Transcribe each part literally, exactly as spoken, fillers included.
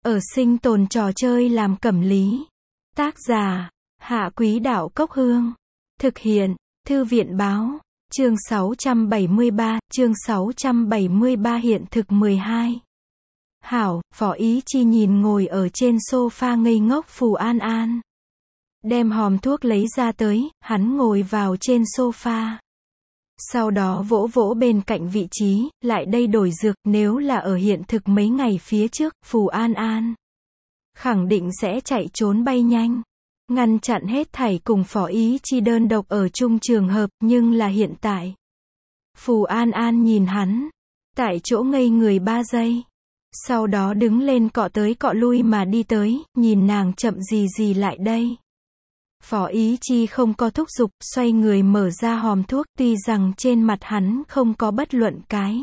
ở sinh tồn trò chơi làm cẩm lý. Tác giả, Hạ Quý Đạo Cốc Hương. Thực hiện, Thư viện Báo. Chương sáu trăm bảy mươi ba, chương sáu trăm bảy mươi ba hiện thực mười hai. Hảo, Phó Ý Chi nhìn ngồi ở trên sofa ngây ngốc Phù An An. Đem hòm thuốc lấy ra tới, hắn ngồi vào trên sofa. Sau đó vỗ vỗ bên cạnh vị trí, lại đây đổi dược, nếu là ở hiện thực mấy ngày phía trước, Phù An An khẳng định sẽ chạy trốn bay nhanh, ngăn chặn hết thảy cùng Phó Ý Chi đơn độc ở chung trường hợp, nhưng là hiện tại. Phù An An nhìn hắn, tại chỗ ngây người ba giây. Sau đó đứng lên cọ tới cọ lui mà đi tới, nhìn nàng chậm gì gì lại đây. Phó Ý Chi không có thúc giục, xoay người mở ra hòm thuốc, tuy rằng trên mặt hắn không có bất luận cái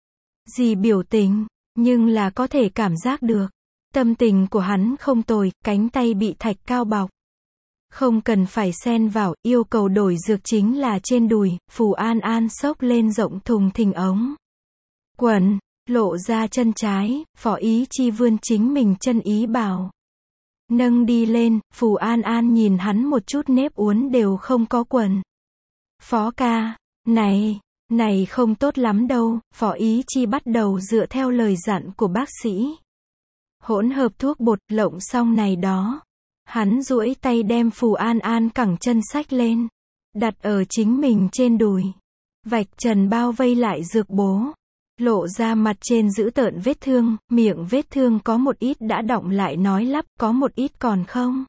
gì biểu tình, nhưng là có thể cảm giác được. Tâm tình của hắn không tồi, cánh tay bị thạch cao bọc. Không cần phải xen vào, yêu cầu đổi dược chính là trên đùi, Phù An An xốc lên rộng thùng thình ống quần, lộ ra chân trái, Phó Ý Chi vươn chính mình chân ý bảo. Nâng đi lên, Phù An An nhìn hắn một chút nếp uốn đều không có quần. Phó ca, này, này không tốt lắm đâu, Phó Ý Chi bắt đầu dựa theo lời dặn của bác sĩ. Hỗn hợp thuốc bột, lộng xong này đó. Hắn duỗi tay đem Phù An An cẳng chân xách lên. Đặt ở chính mình trên đùi. Vạch trần bao vây lại dược bố. Lộ ra mặt trên giữ tợn vết thương, miệng vết thương có một ít đã đọng lại nói lắp, có một ít còn không.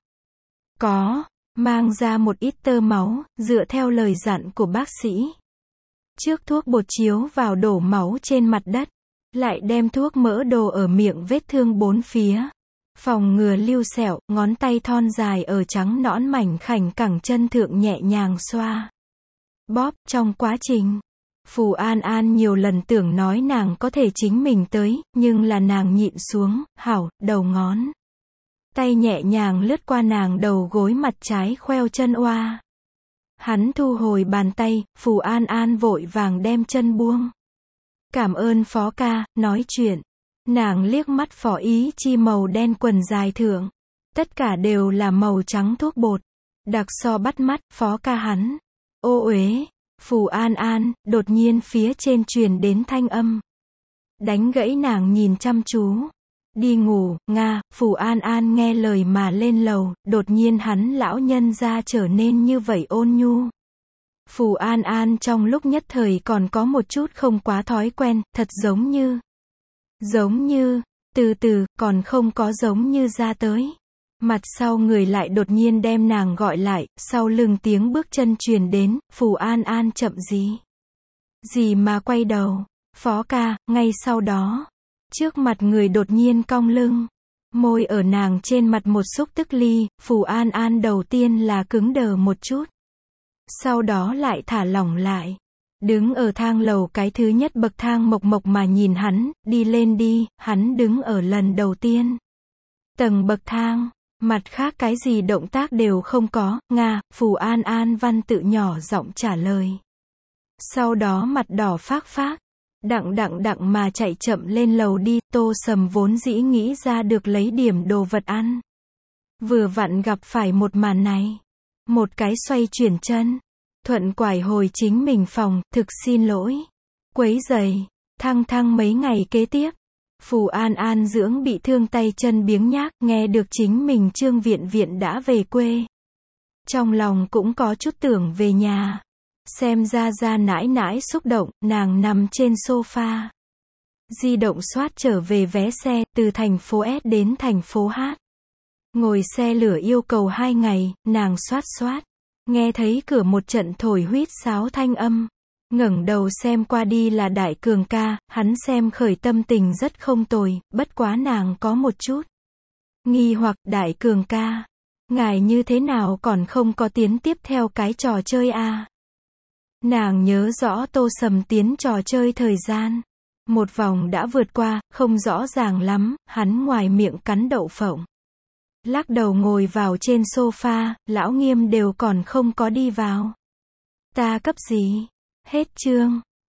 Có, mang ra một ít tơ máu, dựa theo lời dặn của bác sĩ. Trước thuốc bột chiếu vào đổ máu trên mặt đất, lại đem thuốc mỡ đồ ở miệng vết thương bốn phía. Phòng ngừa lưu sẹo, ngón tay thon dài ở trắng nõn mảnh khảnh cẳng chân thượng nhẹ nhàng xoa. Bóp, trong quá trình. Phù An An nhiều lần tưởng nói nàng có thể chính mình tới, nhưng là nàng nhịn xuống, hảo, đầu ngón tay nhẹ nhàng lướt qua nàng đầu gối mặt trái khoeo chân oa. Hắn thu hồi bàn tay, Phù An An vội vàng đem chân buông. Cảm ơn Phó ca, nói chuyện. Nàng liếc mắt Phó Ý Chi màu đen quần dài thượng. Tất cả đều là màu trắng thuốc bột. Đặc so bắt mắt, Phó ca hắn. Ô uế. Phù An An, đột nhiên phía trên truyền đến thanh âm. Đánh gãy nàng nhìn chăm chú. Đi ngủ, Nga, Phù An An nghe lời mà lên lầu, đột nhiên hắn lão nhân ra trở nên như vậy ôn nhu. Phù An An trong lúc nhất thời còn có một chút không quá thói quen, thật giống như. Giống như, từ từ, còn không có giống như ra tới. Mặt sau người lại đột nhiên đem nàng gọi lại, sau lưng tiếng bước chân truyền đến, Phù An An chậm gì. Gì mà quay đầu, Phó ca, ngay sau đó. Trước mặt người đột nhiên cong lưng. Môi ở nàng trên mặt một xúc tức ly, Phù An An đầu tiên là cứng đờ một chút. Sau đó lại thả lỏng lại. Đứng ở thang lầu cái thứ nhất bậc thang mộc mộc mà nhìn hắn, đi lên đi, hắn đứng ở lần đầu tiên. Tầng bậc thang. Mặt khác cái gì động tác đều không có, Nga, Phù An An văn tự nhỏ giọng trả lời. Sau đó mặt đỏ phác phác, đặng đặng đặng mà chạy chậm lên lầu đi, Tô Sầm vốn dĩ nghĩ ra được lấy điểm đồ vật ăn. Vừa vặn gặp phải một màn này. Một cái xoay chuyển chân, thuận quải hồi chính mình phòng, thực xin lỗi. Quấy giày, thăng thăng mấy ngày kế tiếp. Phù An An dưỡng bị thương tay chân biếng nhác, nghe được chính mình Trương Viện Viện đã về quê. Trong lòng cũng có chút tưởng về nhà. Xem ra ra nãi nãi xúc động, nàng nằm trên sofa. Di động soát trở về vé xe, từ thành phố S đến thành phố H. Ngồi xe lửa yêu cầu hai ngày, nàng soát soát. Nghe thấy cửa một trận thổi huýt sáo thanh âm. Ngẩng đầu xem qua đi là Đại Cường ca, hắn xem khởi tâm tình rất không tồi, bất quá nàng có một chút nghi hoặc, Đại Cường ca, ngài như thế nào còn không có tiến tiếp theo cái trò chơi a? Nàng nhớ rõ Tô Sầm tiến trò chơi thời gian. Một vòng đã vượt qua, không rõ ràng lắm, hắn ngoài miệng cắn đậu phộng. Lắc đầu ngồi vào trên sofa, lão Nghiêm đều còn không có đi vào. Ta cấp gì? Hết chương.